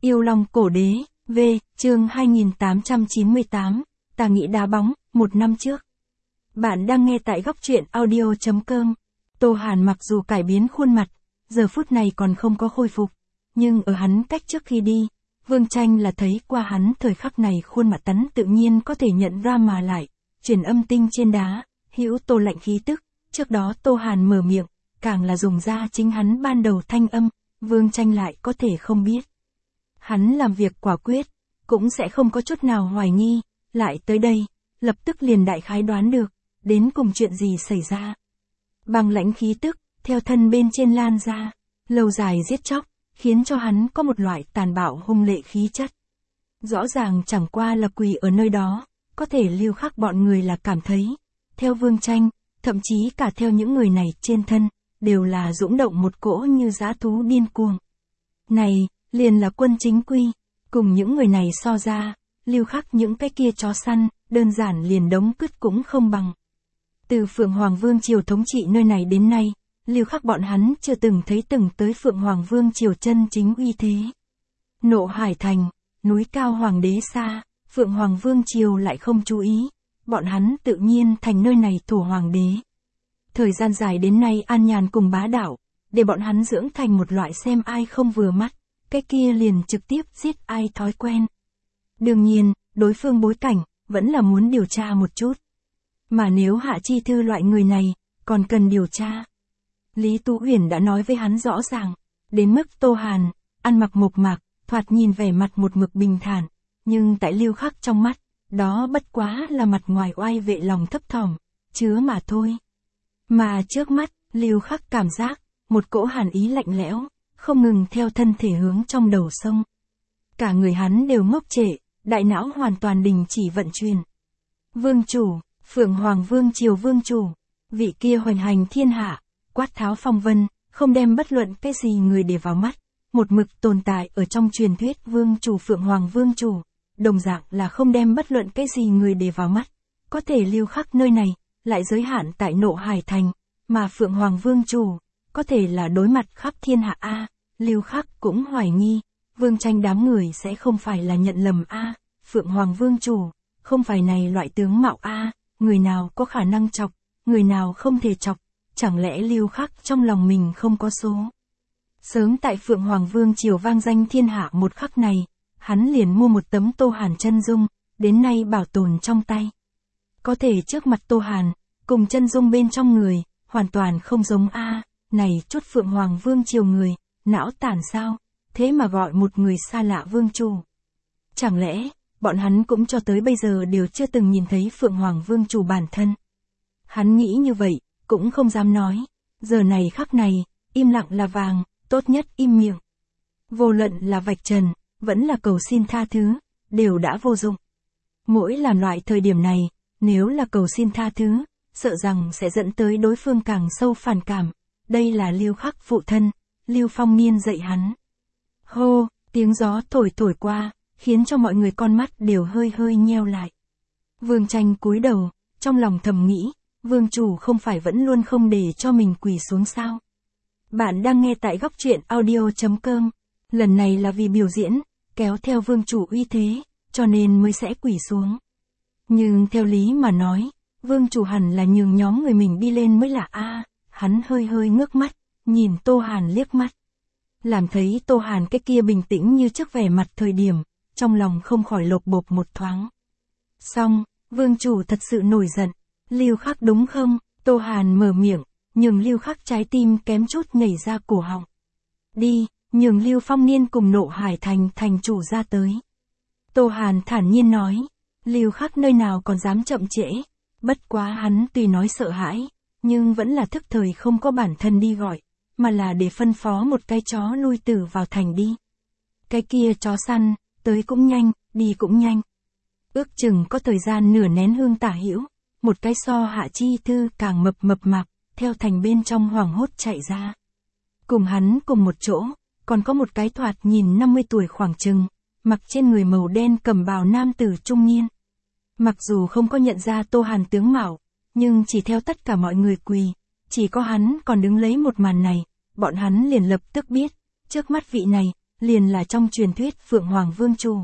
Yêu Long Cổ Đế, V, chương 2898, Tà Nghị Đá Bóng, một năm trước. Bạn đang nghe tại góc truyện audio.com. Tô Hàn mặc dù cải biến khuôn mặt, giờ phút này còn không có khôi phục, nhưng ở hắn cách trước khi đi, Vương Tranh là thấy qua hắn thời khắc này khuôn mặt tắn tự nhiên có thể nhận ra mà lại, truyền âm tinh trên đá, hữu Tô lạnh khí tức, trước đó Tô Hàn mở miệng, càng là dùng ra chính hắn ban đầu thanh âm, Vương Tranh lại có thể không biết. Hắn làm việc quả quyết, cũng sẽ không có chút nào hoài nghi, lại tới đây, lập tức liền đại khái đoán được, đến cùng chuyện gì xảy ra. Băng lãnh khí tức, theo thân bên trên lan ra, lâu dài giết chóc, khiến cho hắn có một loại tàn bạo hung lệ khí chất. Rõ ràng chẳng qua là quỳ ở nơi đó, có thể Lưu Khắc bọn người là cảm thấy, theo Vương Tranh, thậm chí cả theo những người này trên thân, đều là dũng động một cỗ như dã thú điên cuồng. Này, liền là quân chính quy, cùng những người này so ra, Lưu Khắc những cái kia chó săn, đơn giản liền đống cứt cũng không bằng. Từ Phượng Hoàng Vương Triều thống trị nơi này đến nay, Lưu Khắc bọn hắn chưa từng thấy từng tới Phượng Hoàng Vương Triều chân chính uy thế. Nộ Hải Thành, núi cao Hoàng đế xa, Phượng Hoàng Vương Triều lại không chú ý, bọn hắn tự nhiên thành nơi này thủ Hoàng đế. Thời gian dài đến nay an nhàn cùng bá đạo, để bọn hắn dưỡng thành một loại xem ai không vừa mắt, cái kia liền trực tiếp giết ai thói quen. Đương nhiên, đối phương bối cảnh, vẫn là muốn điều tra một chút. Mà nếu Hạ Chi Thư loại người này, còn cần điều tra. Lý Tú Uyển đã nói với hắn rõ ràng, đến mức Tô Hàn, ăn mặc mộc mạc, thoạt nhìn vẻ mặt một mực bình thản, nhưng tại Lưu Khắc trong mắt, đó bất quá là mặt ngoài oai vệ lòng thấp thỏm, chứa mà thôi. Mà trước mắt, Lưu Khắc cảm giác, một cỗ hàn ý lạnh lẽo, không ngừng theo thân thể hướng trong đầu sông. Cả người hắn đều ngốc trệ, đại não hoàn toàn đình chỉ vận chuyển. Vương chủ, Phượng Hoàng Vương Triều Vương chủ, vị kia hoành hành thiên hạ, quát tháo phong vân, không đem bất luận cái gì người để vào mắt, một mực tồn tại ở trong truyền thuyết Vương chủ Phượng Hoàng Vương chủ, đồng dạng là không đem bất luận cái gì người để vào mắt, có thể Lưu Khắc nơi này, lại giới hạn tại Nộ Hải Thành, mà Phượng Hoàng Vương chủ, có thể là đối mặt khắp thiên hạ a. Lưu Khắc cũng hoài nghi, Vương Tranh đám người sẽ không phải là nhận lầm a. Phượng Hoàng Vương chủ, không phải này loại tướng mạo a. Người nào có khả năng chọc, người nào không thể chọc, chẳng lẽ Lưu Khắc trong lòng mình không có số. Sớm tại Phượng Hoàng Vương Triều vang danh thiên hạ một khắc này, hắn liền mua một tấm Tô Hàn chân dung, đến nay bảo tồn trong tay. Có thể trước mặt Tô Hàn, cùng chân dung bên trong người, hoàn toàn không giống a. Này chút Phượng Hoàng Vương Triều người, não tàn sao, thế mà gọi một người xa lạ vương chủ. Chẳng lẽ, bọn hắn cũng cho tới bây giờ đều chưa từng nhìn thấy Phượng Hoàng Vương chủ bản thân. Hắn nghĩ như vậy, cũng không dám nói, giờ này khắc này, im lặng là vàng, tốt nhất im miệng. Vô luận là vạch trần, vẫn là cầu xin tha thứ, đều đã vô dụng. Mỗi làm loại thời điểm này, nếu là cầu xin tha thứ, sợ rằng sẽ dẫn tới đối phương càng sâu phản cảm. Đây là Lưu Khắc phụ thân, Lưu Phong Niên dạy hắn. Hô, tiếng gió thổi thổi qua, khiến cho mọi người con mắt đều hơi hơi nheo lại. Vương Tranh cúi đầu, trong lòng thầm nghĩ, Vương chủ không phải vẫn luôn không để cho mình quỳ xuống sao. Bạn đang nghe tại góc truyện audio.com, lần này là vì biểu diễn, kéo theo Vương chủ uy thế, cho nên mới sẽ quỳ xuống. Nhưng theo lý mà nói, Vương chủ hẳn là nhường nhóm người mình đi lên mới là a. Hắn hơi hơi ngước mắt, nhìn Tô Hàn liếc mắt. Làm thấy Tô Hàn cái kia bình tĩnh như trước vẻ mặt thời điểm, trong lòng không khỏi lột bột một thoáng. Xong, Vương chủ thật sự nổi giận. Lưu Khắc đúng không? Tô Hàn mở miệng, nhường Lưu Khắc trái tim kém chút nhảy ra cổ họng. Đi, nhường Lưu Phong Niên cùng Nộ Hải Thành thành chủ ra tới. Tô Hàn thản nhiên nói, Lưu Khắc nơi nào còn dám chậm trễ, bất quá hắn tuy nói sợ hãi, nhưng vẫn là thức thời không có bản thân đi gọi, mà là để phân phó một cái chó lui tử vào thành đi. Cái kia chó săn, tới cũng nhanh, đi cũng nhanh. Ước chừng có thời gian nửa nén hương tả hữu, một cái so Hạ Chi Thư càng mập mạp, theo thành bên trong hoảng hốt chạy ra. Cùng hắn cùng một chỗ, còn có một cái thoạt nhìn 50 tuổi khoảng chừng, mặc trên người màu đen cầm bào nam tử trung niên. Mặc dù không có nhận ra Tô Hàn tướng mạo, nhưng chỉ theo tất cả mọi người quỳ, chỉ có hắn còn đứng lấy một màn này, bọn hắn liền lập tức biết, trước mắt vị này, liền là trong truyền thuyết Phượng Hoàng Vương Chủ.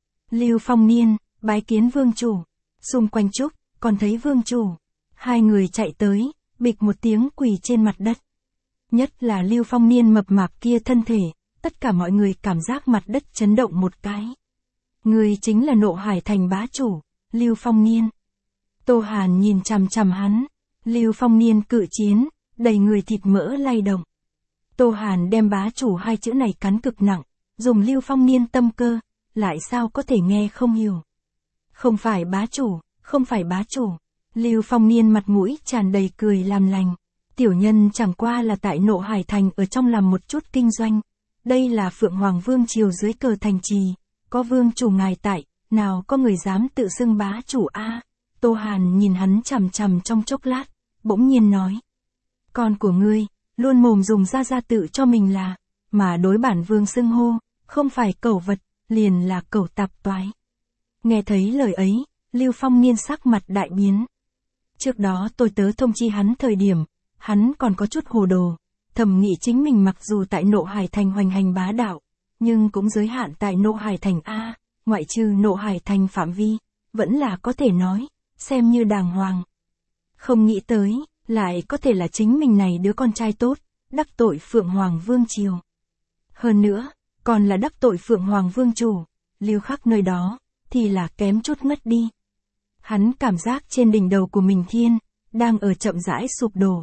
Lưu Phong Niên, bái kiến Vương Chủ. Xung quanh chúc, còn thấy Vương Chủ. Hai người chạy tới, bịch một tiếng quỳ trên mặt đất. Nhất là Lưu Phong Niên mập mạp kia thân thể, tất cả mọi người cảm giác mặt đất chấn động một cái. Người chính là Nộ Hải Thành bá chủ, Lưu Phong Niên. Tô Hàn nhìn chằm chằm hắn, Lưu Phong Niên cự chiến, đầy người thịt mỡ lay động. Tô Hàn đem bá chủ hai chữ này cắn cực nặng, dùng Lưu Phong Niên tâm cơ, lại sao có thể nghe không hiểu. Không phải bá chủ, không phải bá chủ. Lưu Phong Niên mặt mũi tràn đầy cười làm lành. Tiểu nhân chẳng qua là tại Nộ Hải Thành ở trong làm một chút kinh doanh. Đây là Phượng Hoàng Vương Triều dưới cờ thành trì. Có vương chủ ngài tại, nào có người dám tự xưng bá chủ a? Tô Hàn nhìn hắn chằm chằm trong chốc lát, bỗng nhiên nói. Con của ngươi, luôn mồm dùng ra tự cho mình là, mà đối bản vương xưng hô, không phải cẩu vật, liền là cẩu tạp toái. Nghe thấy lời ấy, Lưu Phong Niên sắc mặt đại biến. Trước đó tôi tớ thông chi hắn thời điểm, hắn còn có chút hồ đồ, thầm nghĩ chính mình mặc dù tại Nộ Hải Thành hoành hành bá đạo, nhưng cũng giới hạn tại Nộ Hải Thành A, ngoại trừ Nộ Hải Thành phạm vi, vẫn là có thể nói, xem như đàng hoàng. Không nghĩ tới, lại có thể là chính mình này đứa con trai tốt, đắc tội Phượng Hoàng Vương Triều. Hơn nữa, còn là đắc tội Phượng Hoàng Vương Chủ, Lưu Khắc nơi đó, thì là kém chút ngất đi. Hắn cảm giác trên đỉnh đầu của mình thiên, đang ở chậm rãi sụp đổ.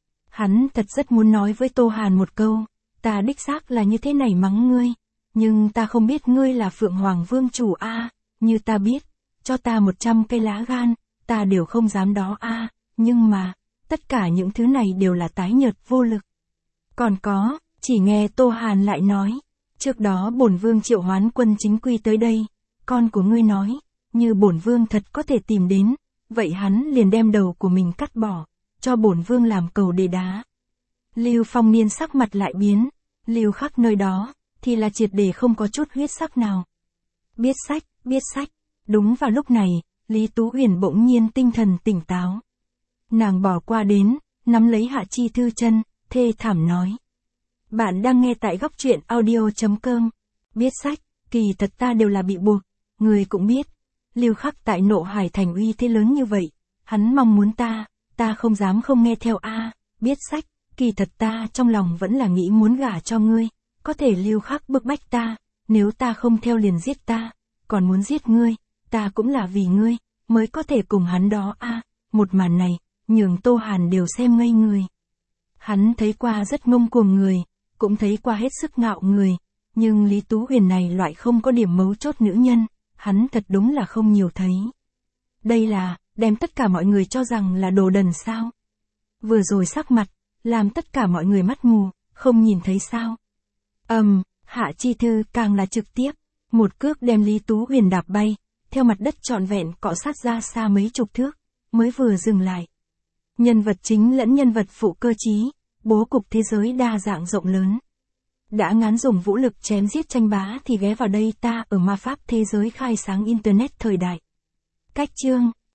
Hắn thật rất muốn nói với Tô Hàn một câu, ta đích xác là như thế này mắng ngươi, nhưng ta không biết ngươi là Phượng Hoàng Vương Chủ a, như ta biết, cho ta 100 cây lá gan, ta đều không dám đó a, nhưng mà, tất cả những thứ này đều là tái nhợt vô lực. Còn có, chỉ nghe Tô Hàn lại nói, trước đó bổn vương triệu hoán quân chính quy tới đây, con của ngươi nói, như bổn vương thật có thể tìm đến, vậy hắn liền đem đầu của mình cắt bỏ, cho bổn vương làm cầu để đá. Lưu Phong Niên sắc mặt lại biến, Lưu Khắc nơi đó, thì là triệt để không có chút huyết sắc nào. Biết sách, đúng vào lúc này, Lý Tú Huyền bỗng nhiên tinh thần tỉnh táo. Nàng bỏ qua đến, nắm lấy Hạ Chi Thư chân, thê thảm nói. Bạn đang nghe tại góc truyện audio.com. Biết sách, kỳ thật ta đều là bị buộc, người cũng biết. Lưu Khắc tại Nộ Hải Thành uy thế lớn như vậy, hắn mong muốn ta không dám không nghe theo a. Biết sách, kỳ thật ta trong lòng vẫn là nghĩ muốn gả cho ngươi, có thể Lưu Khắc bức bách ta, nếu ta không theo liền giết ta, còn muốn giết ngươi, ta cũng là vì ngươi, mới có thể cùng hắn đó a. Một màn này, nhường Tô Hàn đều xem ngây người. Hắn thấy qua rất ngông cuồng người, cũng thấy qua hết sức ngạo người, nhưng Lý Tú Huyền này loại không có điểm mấu chốt nữ nhân, hắn thật đúng là không nhiều thấy. Đây là, đem tất cả mọi người cho rằng là đồ đần sao? Vừa rồi sắc mặt, làm tất cả mọi người mắt mù, không nhìn thấy sao? Hạ Chi Thư càng là trực tiếp, một cước đem Lý Tú Huyền đạp bay, theo mặt đất trọn vẹn cọ sát ra xa mấy chục thước, mới vừa dừng lại. Nhân vật chính lẫn nhân vật phụ cơ trí, bố cục thế giới đa dạng rộng lớn. Đã ngán dùng vũ lực chém giết tranh bá thì ghé vào đây ta ở ma pháp thế giới khai sáng Internet thời đại. Cách chương